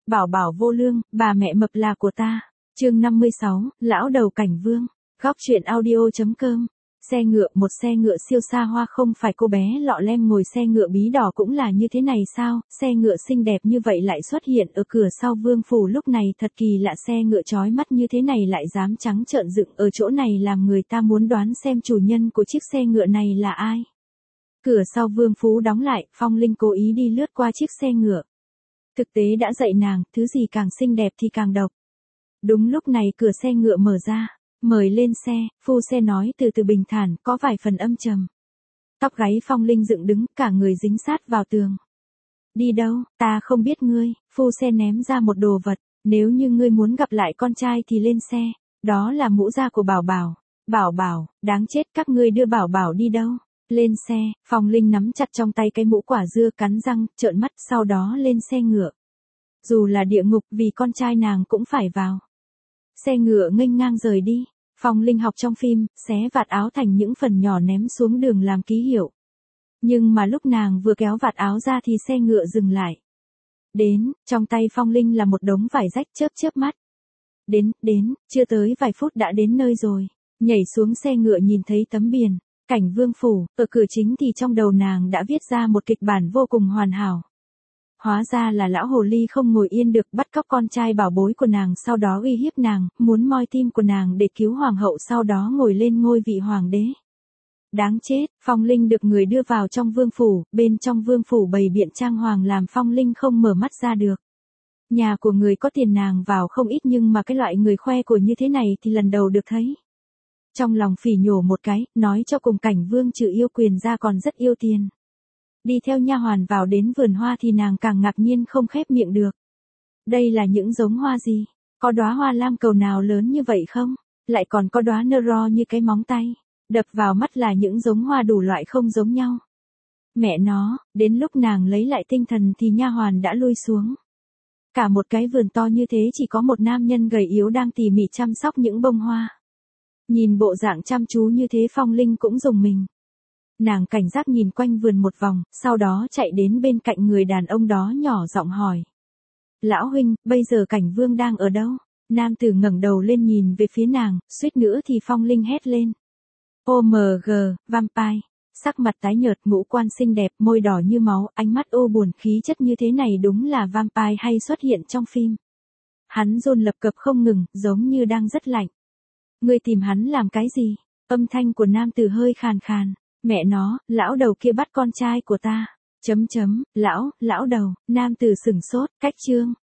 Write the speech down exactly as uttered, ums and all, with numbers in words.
bảo bảo vô lương, bà mẹ mập là của ta. Chương năm mươi sáu, lão đầu Cảnh Vương. Góc truyện audio chấm com. Xe ngựa, một xe ngựa siêu xa hoa, không phải cô bé lọ lem ngồi xe ngựa bí đỏ cũng là như thế này sao? Xe ngựa xinh đẹp như vậy lại xuất hiện ở cửa sau vương phủ lúc này, thật kỳ lạ, xe ngựa chói mắt như thế này lại dám trắng trợn dựng ở chỗ này, làm người ta muốn đoán xem chủ nhân của chiếc xe ngựa này là ai. Cửa sau vương phủ đóng lại, Phong Linh cố ý đi lướt qua chiếc xe ngựa. Thực tế đã dạy nàng, thứ gì càng xinh đẹp thì càng độc. Đúng lúc này cửa xe ngựa mở ra. Mời lên xe, phu xe nói từ từ bình thản, có vài phần âm trầm. Tóc gáy Phong Linh dựng đứng, cả người dính sát vào tường. Đi đâu, ta không biết ngươi, phu xe ném ra một đồ vật, nếu như ngươi muốn gặp lại con trai thì lên xe, đó là mũ da của Bảo Bảo. Bảo Bảo, đáng chết, các ngươi đưa Bảo Bảo đi đâu? Lên xe, Phong Linh nắm chặt trong tay cái mũ quả dưa, cắn răng, trợn mắt, sau đó lên xe ngựa. Dù là địa ngục, vì con trai nàng cũng phải vào. Xe ngựa nghênh ngang rời đi. Phong Linh học trong phim, xé vạt áo thành những phần nhỏ ném xuống đường làm ký hiệu. Nhưng mà lúc nàng vừa kéo vạt áo ra thì xe ngựa dừng lại. Đến, trong tay Phong Linh là một đống vải rách, chớp chớp mắt. Đến, đến, chưa tới vài phút đã đến nơi rồi. Nhảy xuống xe ngựa nhìn thấy tấm biển, Cảnh Vương phủ, ở cửa chính thì trong đầu nàng đã viết ra một kịch bản vô cùng hoàn hảo. Hóa ra là lão hồ ly không ngồi yên được, bắt cóc con trai bảo bối của nàng, sau đó uy hiếp nàng, muốn moi tim của nàng để cứu hoàng hậu, sau đó ngồi lên ngôi vị hoàng đế. Đáng chết, Phong Linh được người đưa vào trong vương phủ, bên trong vương phủ bày biện trang hoàng làm Phong Linh không mở mắt ra được. Nhà của người có tiền nàng vào không ít, nhưng mà cái loại người khoe của như thế này thì lần đầu được thấy. Trong lòng phỉ nhổ một cái, nói cho cùng Cảnh Vương trừ yêu quyền ra còn rất yêu tiền. Đi theo nha hoàn vào đến vườn hoa thì nàng càng ngạc nhiên không khép miệng được. Đây là những giống hoa gì? Có đóa hoa lam cầu nào lớn như vậy không? Lại còn có đóa nơ ro như cái móng tay. Đập vào mắt là những giống hoa đủ loại không giống nhau. Mẹ nó, đến lúc nàng lấy lại tinh thần thì nha hoàn đã lui xuống. Cả một cái vườn to như thế chỉ có một nam nhân gầy yếu đang tỉ mỉ chăm sóc những bông hoa. Nhìn bộ dạng chăm chú như thế Phong Linh cũng rùng mình. Nàng cảnh giác nhìn quanh vườn một vòng, sau đó chạy đến bên cạnh người đàn ông đó nhỏ giọng hỏi. Lão huynh, bây giờ Cảnh Vương đang ở đâu? Nam tử ngẩng đầu lên nhìn về phía nàng, suýt nữa thì Phong Linh hét lên. ô em giê, vampire. Sắc mặt tái nhợt, ngũ quan xinh đẹp, môi đỏ như máu, ánh mắt u buồn, khí chất như thế này đúng là vampire hay xuất hiện trong phim. Hắn run lập cập không ngừng, giống như đang rất lạnh. Ngươi tìm hắn làm cái gì? Âm thanh của nam tử hơi khàn khàn. Mẹ nó, lão đầu kia bắt con trai của ta. Chấm chấm, lão, lão đầu, nam tử sửng sốt, cách chương.